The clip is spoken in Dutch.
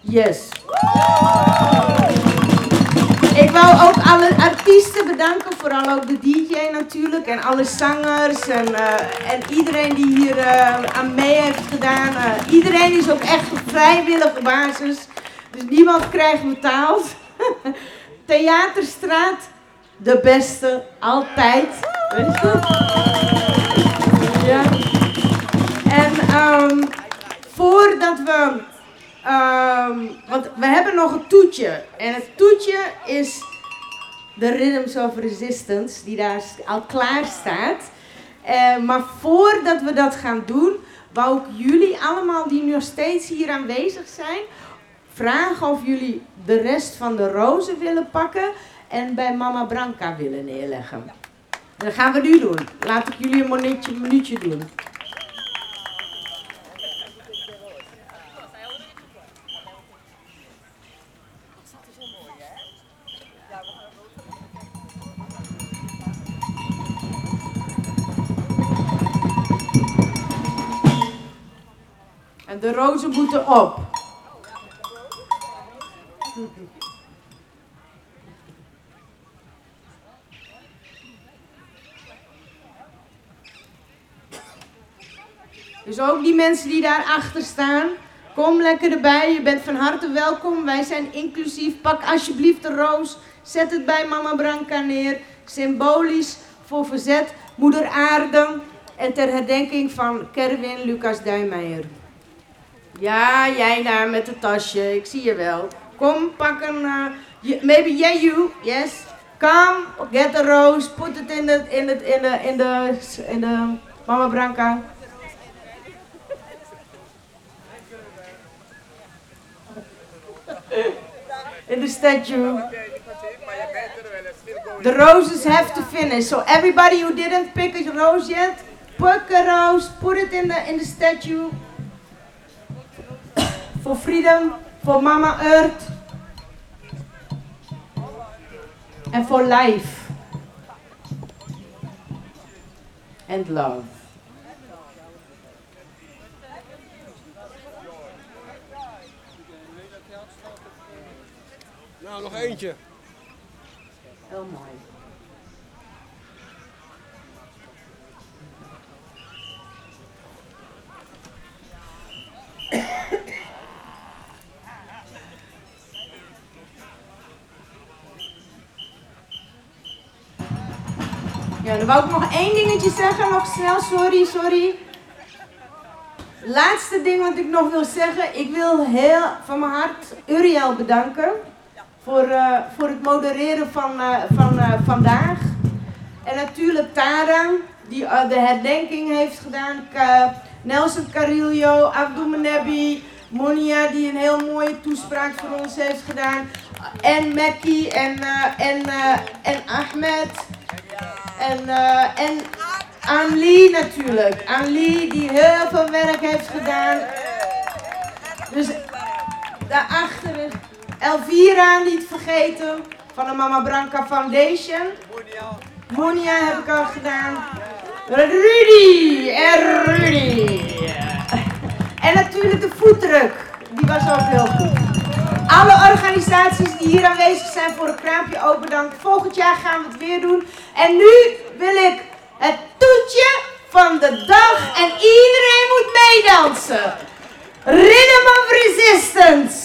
Yes. Ik wou ook alle artiesten bedanken, vooral ook de DJ natuurlijk en alle zangers en iedereen die hier aan mee heeft gedaan. Iedereen is ook echt op vrijwillige basis, dus niemand krijgt betaald. Theaterstraat, de beste, altijd. Weet je? Ja. En voordat we... want we hebben nog een toetje. En het toetje is de Rhythms of Resistance, die daar al klaar staat. Maar voordat we dat gaan doen, wou ik jullie allemaal die nog steeds hier aanwezig zijn, vragen of jullie de rest van de rozen willen pakken en bij Mama Branca willen neerleggen. Dat gaan we nu doen. Laat ik jullie een minuutje doen. En de rozen moeten op. Dus ook die mensen die daar achter staan, kom lekker erbij. Je bent van harte welkom. Wij zijn inclusief. Pak alsjeblieft de roos. Zet het bij Mama Branca neer. Symbolisch voor verzet, Moeder Aarde. En ter herdenking van Kerwin Lucas Duijmeijer. Ja, jij daar met het tasje. Ik zie je wel. Kom, pak een... maybe you. Yes. Come, get the rose. Put it in the Mama Branca. In the statue. The roses have to finish. So everybody who didn't pick a rose yet, pick a rose, put it in the statue. For freedom, for Mama Earth. And for life. And love. Nou, nog eentje. Heel mooi. Ja, dan wou ik nog één dingetje zeggen, nog snel, sorry. Laatste ding wat ik nog wil zeggen, ik wil heel van mijn hart Uriel bedanken voor het modereren van vandaag. En natuurlijk Tara, die de herdenking heeft gedaan, Nelson Carillo, Abdul Menebi, Monia die een heel mooie toespraak voor ons heeft gedaan, en Mekki en Ahmed. En Anli natuurlijk. Anli die heel veel werk heeft gedaan. Dus daarachter is Elvira niet vergeten. Van de Mama Branca Foundation. Monia heb ik al gedaan. Rudy. En natuurlijk de foodtruck. Die was ook heel goed. Alle organisaties die hier aanwezig zijn voor een kraampje open dank. Volgend jaar gaan we het weer doen. En nu wil ik het toetje van de dag en iedereen moet meedansen. Rhythm of Resistance.